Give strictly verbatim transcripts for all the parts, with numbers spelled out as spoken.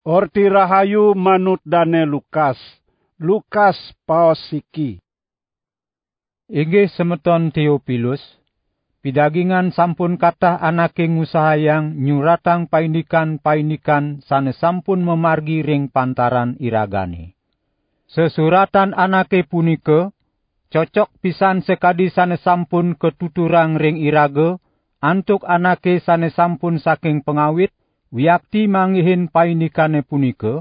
Orti rahayu manut dane Lukas. Lukas paosiki. Inggih semeton Theophilus, pidagingan sampun kathah anake ngusahayang nyuratang paindikan-paindikan sane sampun memargi ring pantaran iragane. Sesuratan anake punika cocok pisan sekadi sane sampun ketuturang ring iraga antuk anake sane sampun saking pengawit wiakti manggihin paindikane punika,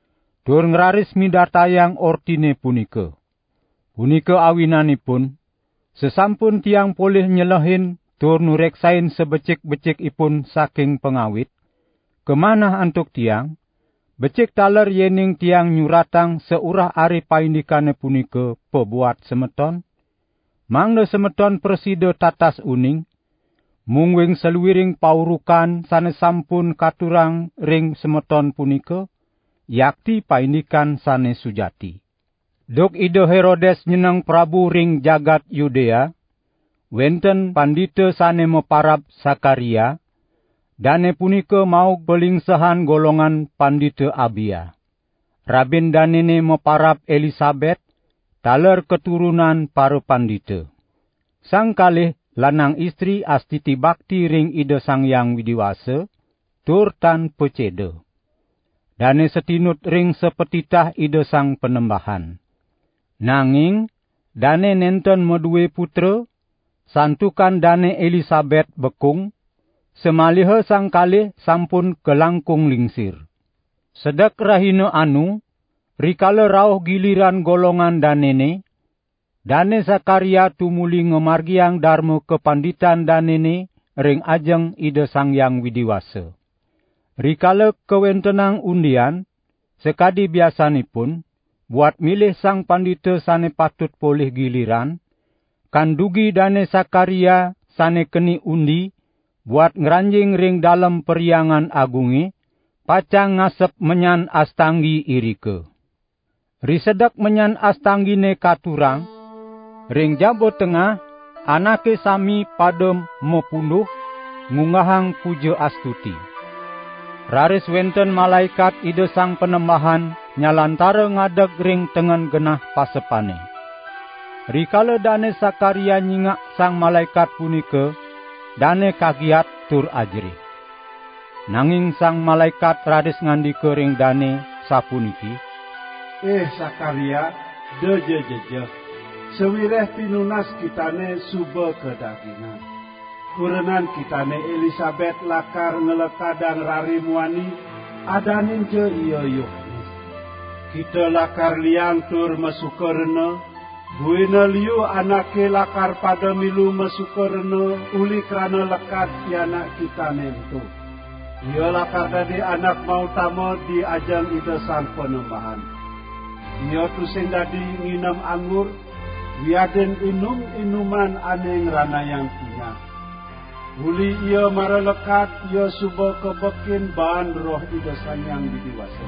dur ngraris midartayang ortine punika. Punika awinanipun, sesampun tiang polih nyelehin tur nureksain sebecik-becikipun saking pengawit, kemanah antuk tiang, becik taler yening tiang nyuratang seurah ari paindikane punika pebuat semeton, mangda semeton presida tatas uning, mungwing seluwiring paurukan sane sampun katurang ring semeton punika, yakti paindikan sane sujati. Duk Ida Herodes nyeneng Prabu ring jagat Yudea, wenten pandita sane meparab Sakaria, dane punika mau belingsehan golongan pandita Abia. Rabin danene meparab Elisabet, taler keturunan para pandita. Sang kalih lanang istri astiti bakti ring Ida Sang Hyang Widiwasa, tur tan peceda. Dane setinut ring sepetitah Ida Sang Penembahan. Nanging, dane nenten medue putra, santukan dane Elisabet bekung, semaliha sang kalih sampun kelangkung lingsir. Sedek rahina anu, rikala rauh giliran golongan danene, dane Sakaria tumuli ngemargiang dharma kepanditan danene ring ajeng Ida Sang Hyang Widiwasa. Rikala kewentenang undian, sekadi biasanipun, buat milih sang pandita sane patut polih giliran, kan dugi dane Sakaria sane keni undi, buat ngeranjing ring dalam periangan agungi, pacang ngasep menyan astanggi irike. Risedak menyan astanggine katurang, ring jabo tengah, anake sami padem mepunduh, ngungahang puja astuti. Raris wenten malaikat Ida Sang Penembahan, nyalantara ngadeg ring tengen genah pasepane. Rikala dane Sakaria nyingak sang malaikat punika, dane kagiat tur ajrih. Nanging sang malaikat raris ngandika ring dane sapuniki, Eh Sakaria, deje-jeje, sewireh pinunas kitane suba kedagingan. Kurenan kitane Elisabet lakar ngelekadang rari muani, adanin je iya Yohanes. Kita lakar liang tur mesukarena, buina liu anake lakar pada milu mesukarena, uli kerana lekat di anak kitane itu. Ia lakar dadi anak mau tama di ajang Ida Sang Penembahan. Ia tusing dadi nginam anggur, wiaden inum inuman ane ngerana yang punya. Uli ia mara lekat, ia suba kebekin bahan roh Ida Sang Hyang Widiwasa.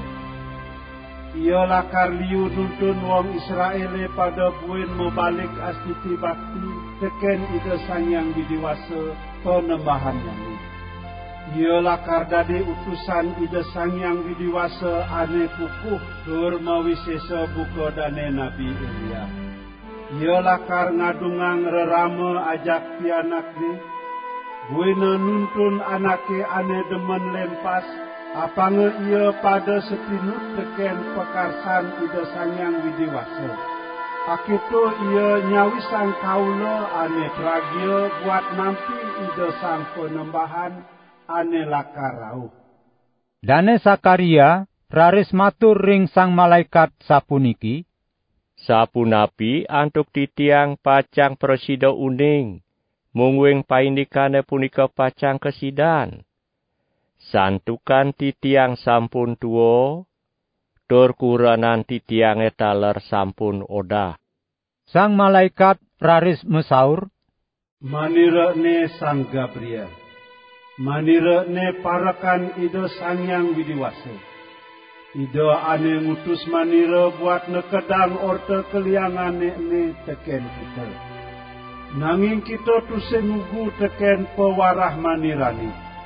Ia lakar liu nuntun wong Israel pada buin membalik astiti bakti, teken Ida Sang Hyang Widiwasa, penembahan yang ia lakar dadi utusan Ida Sang Hyang Widiwasa ane kukuh, tur mawisesa buka dane Nabi Elia. Ia lakar ngadungang rerama ajak pianak ni, buina nuntun anake ane demen lempas, apanga ia pada setinut teken pekarsan Ida Sang Hyang Widiwasa. Akitu ia nyawisang kaula ane tragia buat nampi Ida Sang Penembahan ane lakar rauh. Dane Sakaria raris matur ring sang malaikat sapuniki, sapunapi antuk titiang pacang presida uning, mungwing paindikane punika pacang kesidan. Santukan titiang sampun tuo, tur kuranan titiang etaler sampun odah. Sang malaikat raris mesaur, manirane Sang Gabriel, manirane parakan Ida Sang Hyang Widiwasa. Ida ane ngutus manira buat nekedang orte keliangane ne teken kita. Nanging kita tusing ugu teken pewarah manirani.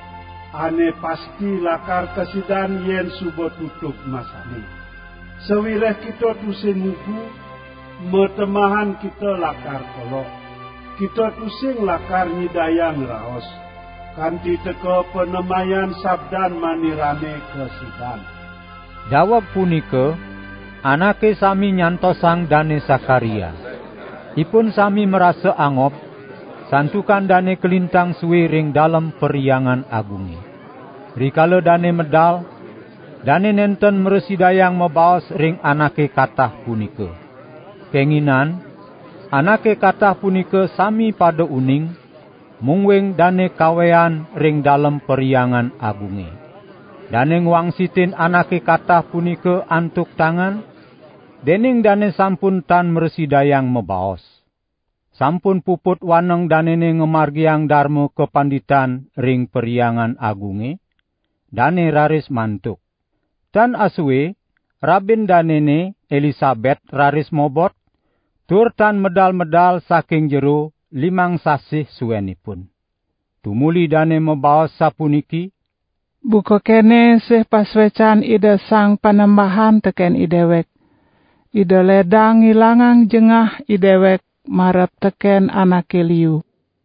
ane pasti lakar kesidan yen subo tutup masane. Sewireh kita tusing ngugu, metemahan kita lakar kolok. Kita tusing lakar nyidayang raos, kanti teka penemayan sabdan manirane kesidan. Jawab punika, anake sami nyantosang Dane Sakaria. Ipun sami merasa angop, santukan Dane kelintang suwe ring dalam periangan agungi. Rikala Dane medal, Dane nenten meresidayang mebaos ring anake katah punika. Kenginan, anake katah punika sami pada uning, mungwing Dane kawean ring dalam periangan agungi. Dane ngwangsitin anake katah punika antuk tangan, dening Dane sampun tan meresidayang mebaos. Sampun puput waneng danene ngemargiang darmo kepanditan ring periangan agunge, Dane raris mantuk. Tan asuwe, rabin danene Elisabeth raris mobot, tur tan medal-medal saking jero limang sasih suwenipun. Tumuli Dane mebaos sapuniki, buka kene sih paswecan ide sang panembahan teken idewek. Ide ledang ilangang jengah idewek marep teken anake liu.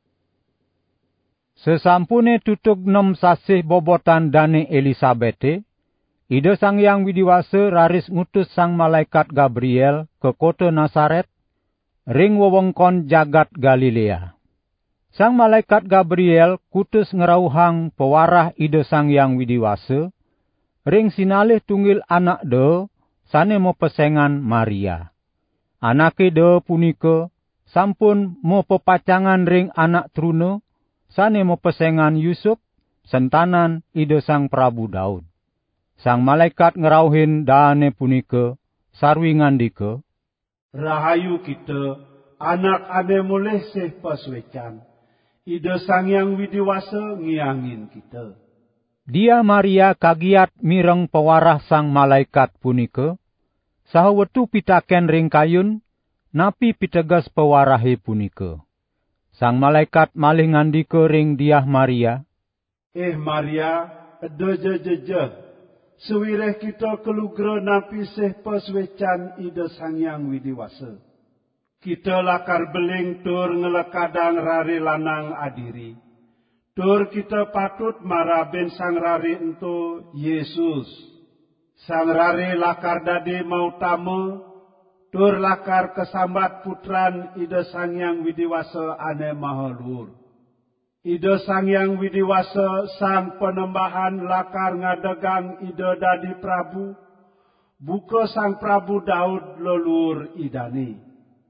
Sesampune tutuk nom sasih bobotan Dane Elisabete, Ide Sang Hyang Widiwasa raris ngutus sang malaikat Gabriel ke kota Nasaret, ring wewengkon jagat Galilea. Sang malaikat Gabriel kutus ngerauhang pewarah Ide Sang Hyang Widiwasa, ring sinalih tunggil anak de, sane mo pesengan Maria. Anake de punika sampun mo pepacangan ring anak truna, sane mo pesengan Yusuf, sentanan Ide Sang Prabu Daud. Sang malaikat ngerauhin Dane punika, sarwi ngandika, rahayu kita, anak ane mulih sih paswecan, Ide Sang Hyang Widiwasa ngiangin kita. Dia Maria kagiat mireng pewarah sang malaikat punika, saha wetu pitaken ring kayun, napi pitegas pewarahe punika. Sang malaikat malih ngandika ring Diah Maria, Eh Maria, edo jejeje, sewireh kita kelugra napi sih paswecan Ide Sang Hyang Widiwasa. Kita lakar beling tur ngelekadang rari lanang adiri. Tur kita patut maraben sang rari ento Yesus. Sang rari lakar dadi mau tamu, tur lakar kesambat putran Ide Sang Hyang Widiwasa ane mahaluhur. Ide Sang Hyang Widiwasa sang penembahan lakar ngadegang Ide dadi Prabu, buka sang Prabu Daud leluhur idani.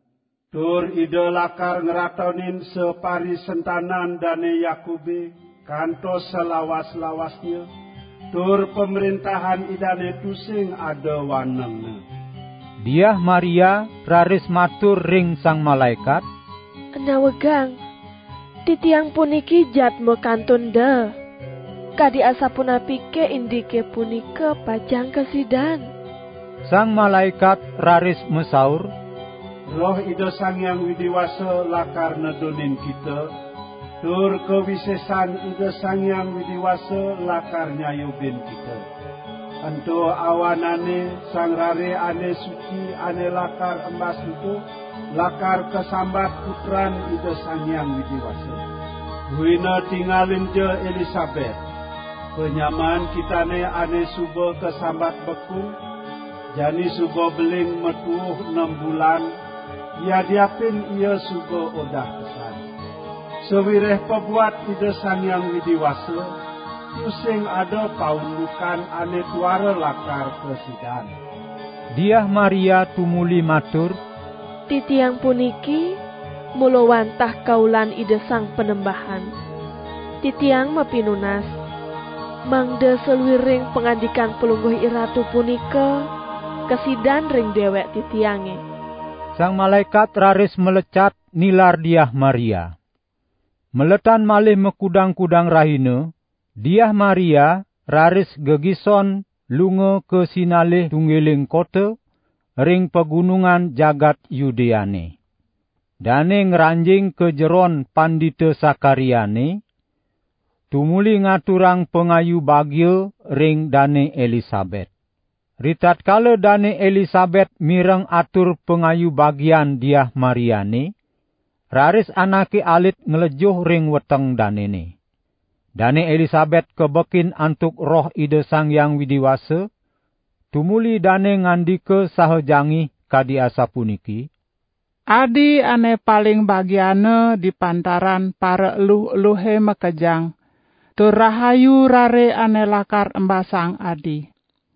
Tur Ide lakar ngeratonin separi sentanan Dane Yakube, kantos selawas-lawasnya, tur pemerintahan idane tusing ada wanengna. Diah Maria raris matur ring sang malaikat, Nawegang, titiang puniki jatme kantun de. Kadi asapunapike indike punika pajang kesidan. Sang malaikat raris mesaur, Roh Ide Sang Hyang Widiwasa lakar nedonin kita, tur kewisesan Ide Sang Hyang Widiwasa lakar nyayubin kita. Ento awanane sang rare ane suci ane lakar embas itu, lakar kesambat putran Ide Sang Hyang Widiwasa. Huina tinggalin je Elisabeth, penyamaan kitane ane subo kesambat beku, jani subo beling metuh enam bulan, ia diapin ia subo odah kesan. Sewireh pebuat Ide Sang Hyang Widiwasa, pusing ada paundukan ane tuara lakar kesidan. Diah Maria tumuli matur, Titiang puniki mulo wantah kaulan Ide Sang Penembahan. Titiang mapinunas, mangde seluwiring pengandikan pelungguh iratu punika, kesidan ring dewek titiange. Sang malaikat raris melecat nilar Diah Maria. Meletan malih mekudang-kudang rahina, Diah Maria raris gegison lunga ke sinalih tunggiling kota, ring pegunungan jagat Yudeane. Dane ngeranjing ke jeron pandita Sakariane, tumuli ngaturang pengayu bagio ring Dane Elisabet. Ritat kala Dane Elisabet mireng atur pengayu bagian Diah Mariane, raris anake alit ngelejuh ring weteng danene. Dane Elisabet kebekin antuk roh Ida Sang Yang Widiwasa, tumuli dane ngandike sahajangi kadi asa puniki. Adi ane paling bagiane di pantaran para eluh-eluhe mekejang. Tur rahayu rare ane lakar embasang adi.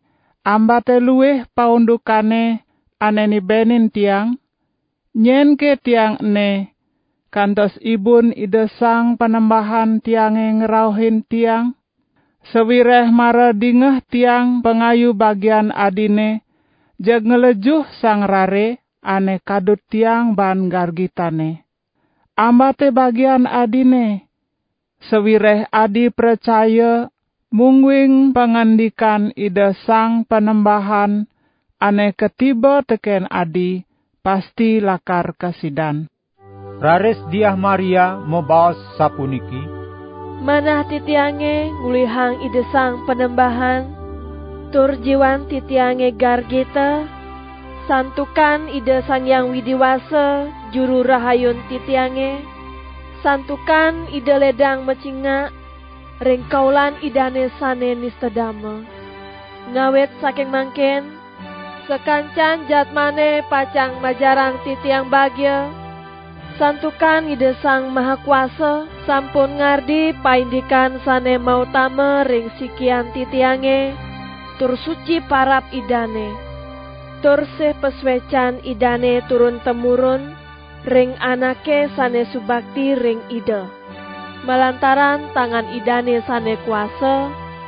Ambate luweh paundukane ane nibenin tiang. Nyen ke tiang ne. Kantos ibun Ida Sang Panembahan tiange ngerauhin tiang. Sewireh mara dingeh tiang pengayu bagian adine. Jag ngelejuh sang rare. Ane kadut tiang ban gargitane. Ambate bagian adine. Sewireh adi percaya mungwing pengandikan Ida Sang Panembahan. Ane ketiba teken adi pasti lakar kasidan. Raris Diah Maria membaos sapuniki. Manah titiange ngulihang Ida Sang Panembahan. Tur jiwan titiange gargita. Santukan Ida Sang Yang Widiwasa, juru rahayun titiange. Santukan Ida ledang mecinga, ring kaulan idane sane nistadama. Ngawet saking mangken, sekancan jatmane pacang majarang titiang bagya. Santukan Ida Sang Maha Kuasa, sampun ngardi paindikan sane mautama ring sikian titiange, tur suci parap idane. Tur sih peswecan idane turun temurun, ring anake sane subakti ring Ida. Malantaran tangan idane sane kuasa,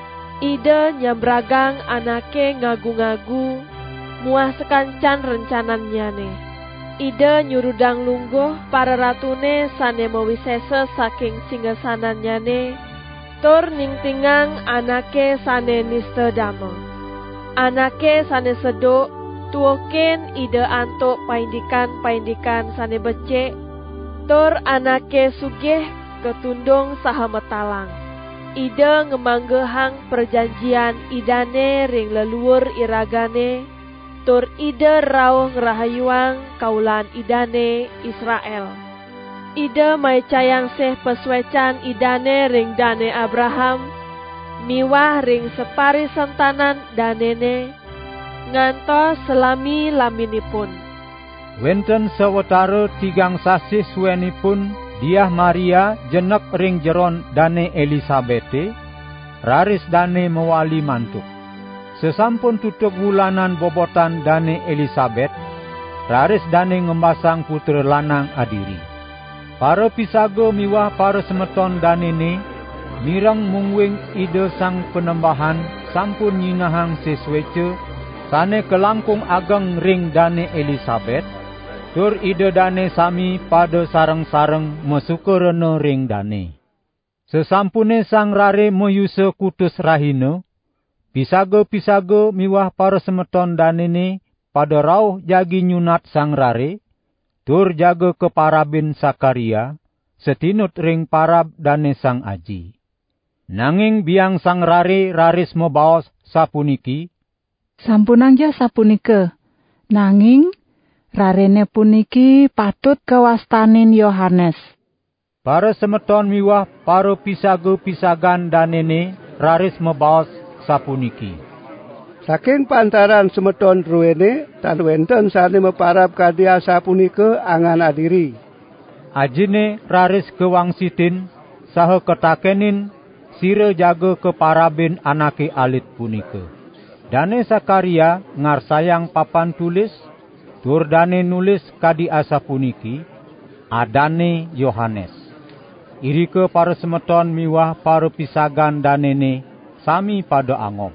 Ida nyambragang anake ngagu-ngagu, muah sekancan rencananyane. Ida nyurudang lungguh para ratune sane mawisesa saking singgasananyane, tur ningtingang anake sane nistadama. Anake sane seduk, tuoken Ida antuk paindikan-paindikan sane becek, tur anake sugih ketundung saha metalang. Ida ngemanggehang perjanjian idane ring leluhur iragane, tur Ida rawuh ngerahayuang kaulan idane Israel. Ida maicayang seh peswecan idane ring Dane Abraham, miwah ring separi sentanan danene, ngantos selami laminipun. Wenten sawetara tigang sasih suwenipun Diah Maria jenek ring jeron Dane Elisabete, raris Dane mewali mantuk. Sesampun tutup wulanan bobotan Dane Elisabet, raris Dane ngembasang putra lanang adiri. Para pisago miwah para semeton danene, mireng mungwing Ida Sang Panembahan sampun nyinahang seswece, sane kelangkung ageng ring Dane Elisabet, tur Ida Dane sami pada sareng-sareng mesukurana ring Dane. Sesampune sang rare mayusa kutus rahina, pisaga-pisaga miwah para semeton danene pada rauh jagi nyunat sang rare, tur jaga keparabin Sakaria, setinut ring parab Dane sang aji. Nanging biang sang rare raris mebaos sapuniki. Sampunangja sapunika, nanging rarene puniki patut kewastanin Yohanes. Para semeton miwah para pisaga-pisagan danene raris mebaos sapuniki. Saking pantaran semeton ruwene, tan wenten sane meparab kadia sapunika angan adiri. Ajine raris kewangsitin, saha ketakenin, sira jaga keparabin anake alit punika. Dane Sakaria ngarsayang papan tulis, tur Dane nulis kadi asa puniki, adane Yohanes. Irike para semeton miwah para pisagan danene sami pada angop.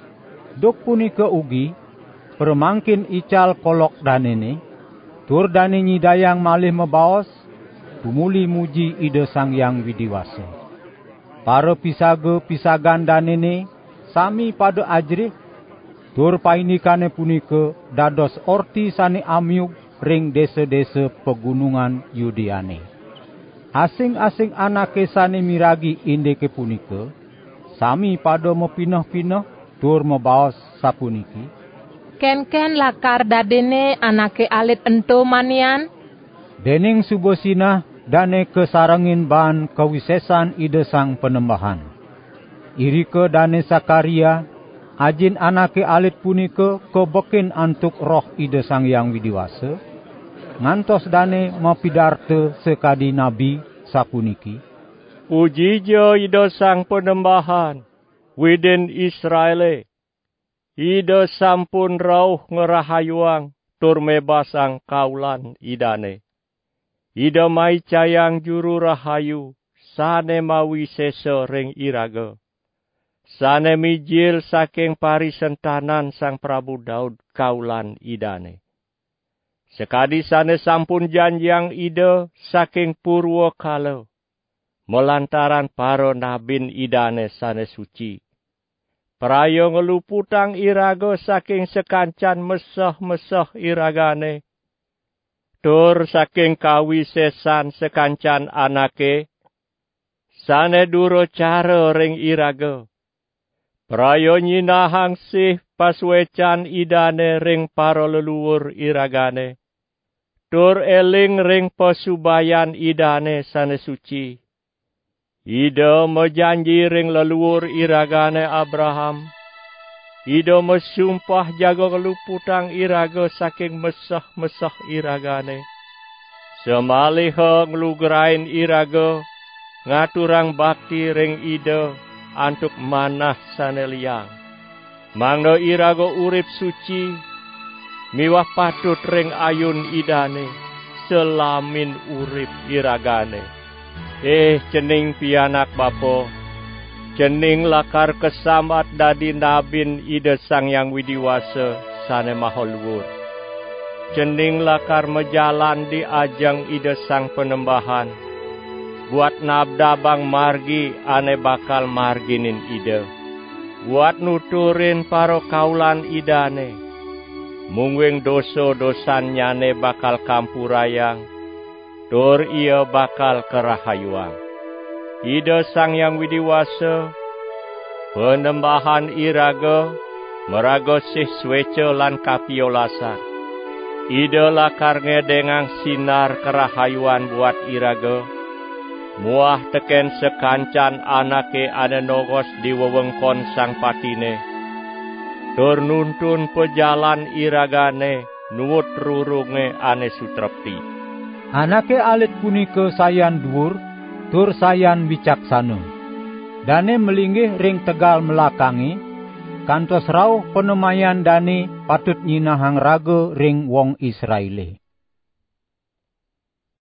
Duk punika ugi, permangkin ical kolok danene, tur Dane nyidayang malih mebaos, tumuli muji Ida Sang Yang Widiwasa. Para pisaga-pisagan danene sami pada ajrih, tur painikane punika dados orti sane amyug ring desa-desa pegunungan Yudeane. Asing-asing anake sane miragi indeke punika, sami pada mepinah-pinah tur mebaos sapuniki. Ken-ken lakar dadene anake alit ento manian? Dening subosina dane kesarengin ban kewisesan ide sang penembahan. Irike dane Sakaria, ajin anake alit punika kebekin antuk roh ide sang yang widiwasa, ngantos dane mapidarte sekadi nabi sapuniki. Pujijo ide sang penembahan, widin Israele. Ide sampun rauh ngerahayuang tur mebasang kaulan idane. Ide mai cayang juru rahayu, sane mawi sesa ring iraga. Sane mijil saking parisentanan sang Prabu Daud kaulan idane. Sekadi sane sampun janjang ide saking purwa kala, melantaran para nabin idane sane suci. Prayo ngeluputang iraga saking sekancan mesah-mesah iragane. Tur saking kawisesan sekancan anake, sane duro cara ring iraga. Prayo nyinahang sih paswecan idane ring para leluhur iragane. Tur eling ring pasubayan idane sane suci. Ida mejanji ring leluhur iragane Abraham. Ida mesumpah jaga keluputang iraga saking mesah-mesah iragane. Semaliha ngelugrain iraga, ngaturang bakti ring ida antuk manah sane liang. Mangno iraga urip suci, miwah patut ring ayun idane, selamin urip iragane. Eh cening pianak bapa, cening lakar kesamat dadi nabin ide sang yang widiwasa sane maha luhur. Cening lakar mejalan di ajang ide sang penembahan, buat nabdabang margi ane bakal marginin ide. Buat nuturin paro kaulan idane, mungwing dosa-dosanyane bakal kampurayang, tur ia bakal kerahayuang. Ida sang yang widiwasa, penembahan iraga, meraga sih swece lan kapiolasan. Ida lakar ngedengang sinar kerahayuan buat iraga, muah teken sekancan anake ane nogos di wewengkon sang patine. Tur nuntun pejalan iragane, nuwut rurunge ane sutrepti. Anake alit punika sayan dhuwur, tur sayan wicaksana. Dane melinggih ring tegal melakangi, kantos rauh penemayan dane patut nyinahang raga ring wong Israele.